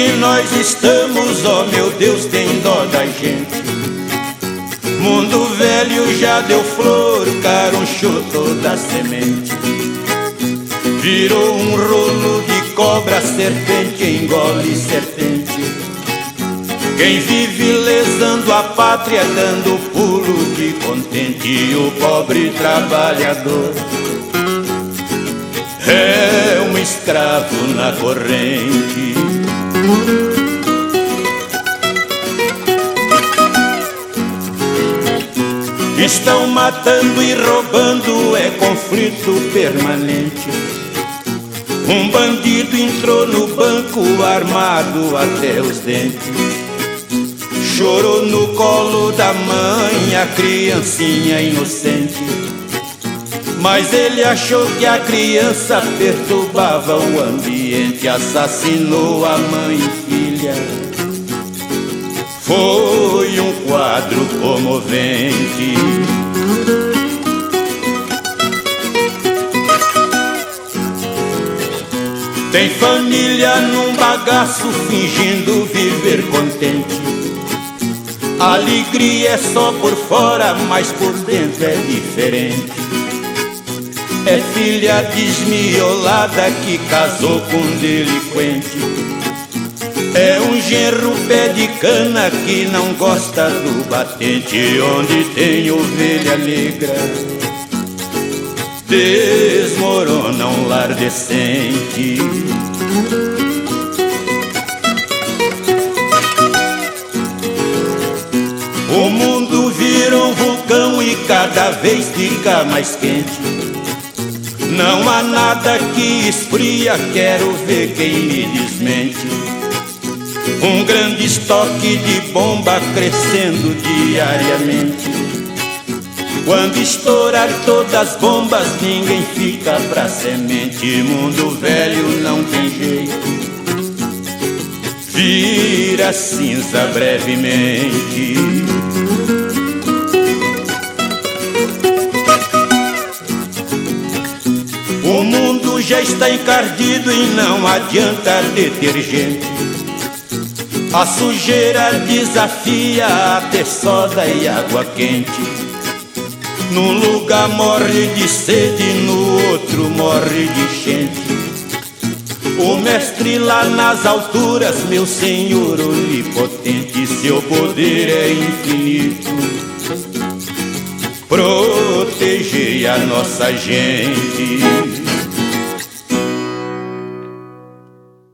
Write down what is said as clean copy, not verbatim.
que nós estamos, ó meu Deus, tem dó da gente. Mundo velho já deu flor, carunchou toda a semente. Virou um rolo de cobra, serpente engole serpente. Quem vive lesando a pátria, dando pulo de contente. O pobre trabalhador é um escravo na corrente. Estão matando e roubando, é conflito permanente. Um bandido entrou no banco armado até os dentes. Chorou no colo da mãe a criancinha inocente. Mas ele achou que a criança perturbava o ambiente. Assassinou a mãe e filha. Foi um quadro comovente. Tem família num bagaço fingindo viver contente. A alegria é só por fora, mas por dentro é diferente. É filha desmiolada que casou com um delinquente. É um genro pé de cana que não gosta do batente. Onde tem ovelha negra, desmorona um lar decente. O mundo vira um vulcão e cada vez fica mais quente. Não há nada que esfria, quero ver quem me desmente. Um grande estoque de bomba crescendo diariamente. Quando estourar todas as bombas, ninguém fica pra semente. Mundo velho não tem jeito, vira cinza brevemente. O mundo já está encardido e não adianta detergente. A sujeira desafia a ter soda e água quente. Num lugar morre de sede, no outro morre de enchente. O mestre lá nas alturas, meu senhor onipotente, seu poder é infinito, protegei a nossa gente.